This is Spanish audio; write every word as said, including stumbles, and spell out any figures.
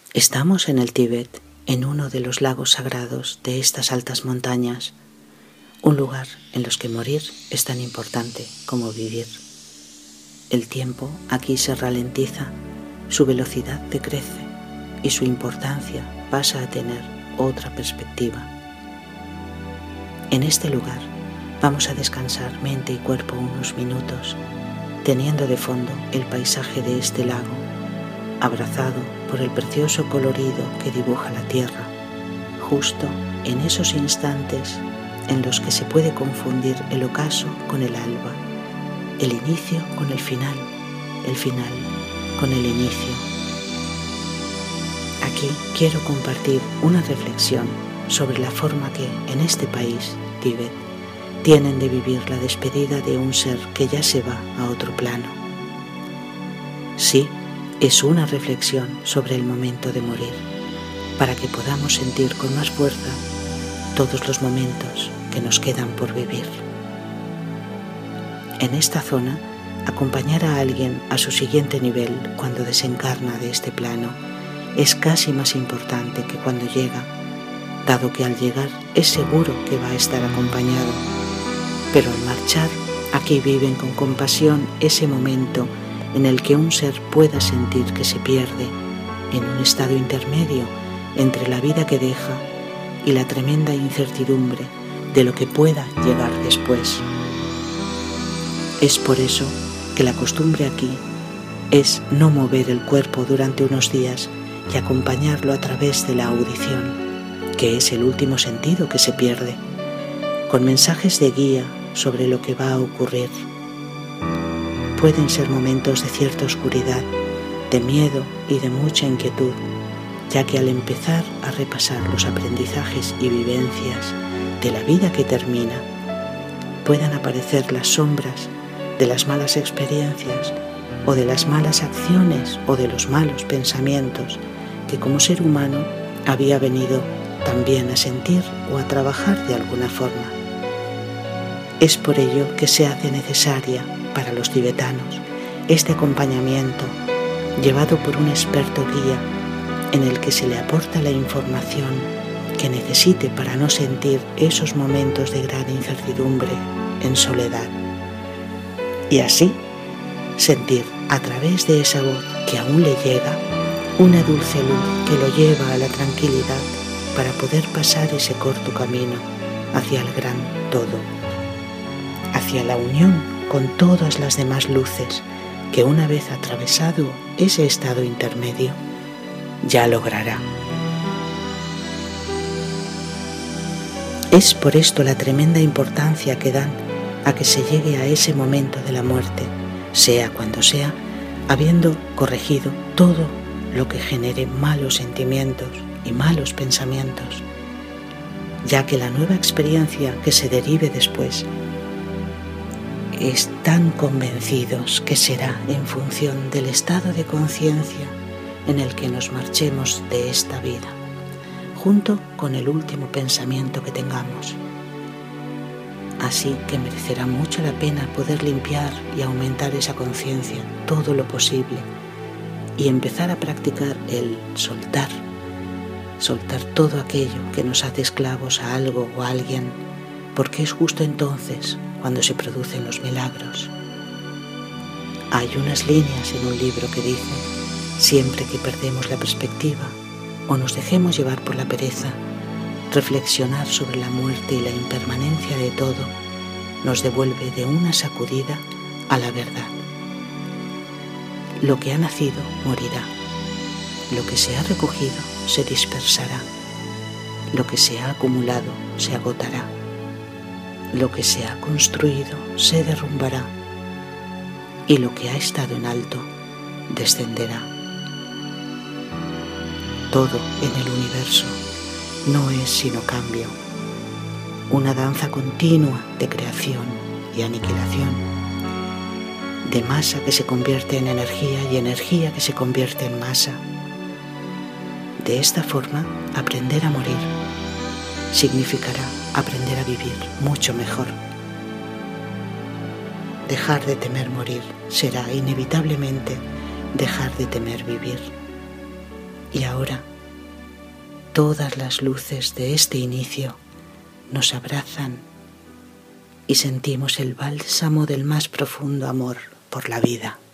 Estamos en el Tíbet, en uno de los lagos sagrados de estas altas montañas, un lugar en los que morir es tan importante como vivir. El tiempo aquí se ralentiza, su velocidad decrece y su importancia pasa a tener otra perspectiva. En este lugar vamos a descansar mente y cuerpo unos minutos, teniendo de fondo el paisaje de este lago, abrazado por el precioso colorido que dibuja la tierra, justo en esos instantes en los que se puede confundir el ocaso con el alba, el inicio con el final, el final con el inicio. Aquí quiero compartir una reflexión sobre la forma que en este país, Tíbet, tienen de vivir la despedida de un ser que ya se va a otro plano. Sí, es una reflexión sobre el momento de morir, para que podamos sentir con más fuerza todos los momentos que nos quedan por vivir. En esta zona, acompañar a alguien a su siguiente nivel cuando desencarna de este plano es casi más importante que cuando llega, dado que al llegar es seguro que va a estar acompañado, pero al marchar, aquí viven con compasión ese momento en el que un ser pueda sentir que se pierde, en un estado intermedio entre la vida que deja y la tremenda incertidumbre de lo que pueda llegar después. Es por eso que la costumbre aquí es no mover el cuerpo durante unos días y acompañarlo a través de la audición, que es el último sentido que se pierde, con mensajes de guía sobre lo que va a ocurrir. Pueden ser momentos de cierta oscuridad, de miedo y de mucha inquietud, ya que al empezar a repasar los aprendizajes y vivencias de la vida que termina, puedan aparecer las sombras de las malas experiencias o de las malas acciones o de los malos pensamientos que como ser humano había venido también a sentir o a trabajar de alguna forma. Es por ello que se hace necesaria para los tibetanos este acompañamiento llevado por un experto guía en el que se le aporta la información que necesite para no sentir esos momentos de gran incertidumbre en soledad. Y así, sentir a través de esa voz que aún le llega una dulce luz que lo lleva a la tranquilidad para poder pasar ese corto camino hacia el gran todo, hacia la unión con todas las demás luces que una vez atravesado ese estado intermedio, ya logrará. Es por esto la tremenda importancia que dan a que se llegue a ese momento de la muerte, sea cuando sea, habiendo corregido todo lo que genere malos sentimientos y malos pensamientos, ya que la nueva experiencia que se derive después están convencidos que será en función del estado de conciencia en el que nos marchemos de esta vida, junto con el último pensamiento que tengamos. Así que merecerá mucho la pena poder limpiar y aumentar esa conciencia todo lo posible y empezar a practicar el soltar, soltar todo aquello que nos hace esclavos a algo o a alguien, porque es justo entonces cuando se producen los milagros. Hay unas líneas en un libro que dicen: siempre que perdemos la perspectiva o nos dejemos llevar por la pereza, reflexionar sobre la muerte y la impermanencia de todo nos devuelve de una sacudida a la verdad. Lo que ha nacido morirá, lo que se ha recogido se dispersará, lo que se ha acumulado se agotará, lo que se ha construido se derrumbará y lo que ha estado en alto descenderá. Todo en el universo no es sino cambio, una danza continua de creación y aniquilación, de masa que se convierte en energía y energía que se convierte en masa. De esta forma, aprender a morir significará aprender a vivir mucho mejor. Dejar de temer morir será inevitablemente dejar de temer vivir. Y ahora, todas las luces de este inicio nos abrazan y sentimos el bálsamo del más profundo amor por la vida.